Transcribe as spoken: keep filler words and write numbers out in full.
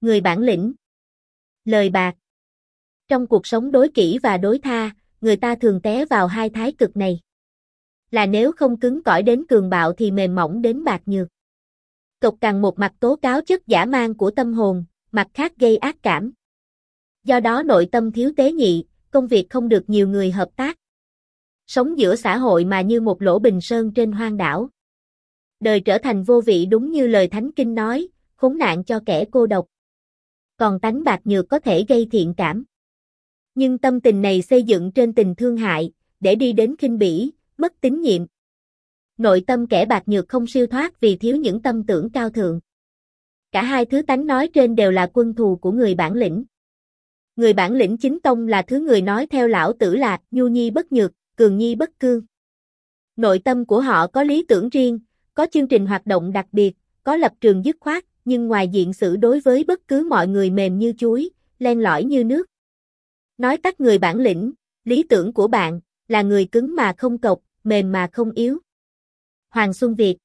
Người bản lĩnh. Lời bạc. Trong cuộc sống đối kỷ và đối tha, người ta thường té vào hai thái cực này. Là nếu không cứng cỏi đến cường bạo thì mềm mỏng đến bạc nhược. Cộc cằn một mặt tố cáo chất dã man của tâm hồn, mặt khác gây ác cảm. Do đó nội tâm thiếu tế nhị, công việc không được nhiều người hợp tác. Sống giữa xã hội mà như một lỗ bình sơn trên hoang đảo. Đời trở thành vô vị đúng như lời Thánh Kinh nói, khốn nạn cho kẻ cô độc. Còn tánh bạc nhược có thể gây thiện cảm. Nhưng tâm tình này xây dựng trên tình thương hại, để đi đến khinh bỉ, mất tín nhiệm. Nội tâm kẻ bạc nhược không siêu thoát vì thiếu những tâm tưởng cao thượng. Cả hai thứ tánh nói trên đều là quân thù của người bản lĩnh. Người bản lĩnh chính tông là thứ người nói theo lão tử là nhu nhi bất nhược, cường nhi bất cương. Nội tâm của họ có lý tưởng riêng, có chương trình hoạt động đặc biệt, có lập trường dứt khoát, nhưng ngoài diện xử đối với bất cứ mọi người mềm như chuối, len lỏi như nước. Nói tắt người bản lĩnh, lý tưởng của bạn là người cứng mà không cộc, mềm mà không yếu. Hoàng Xuân Việt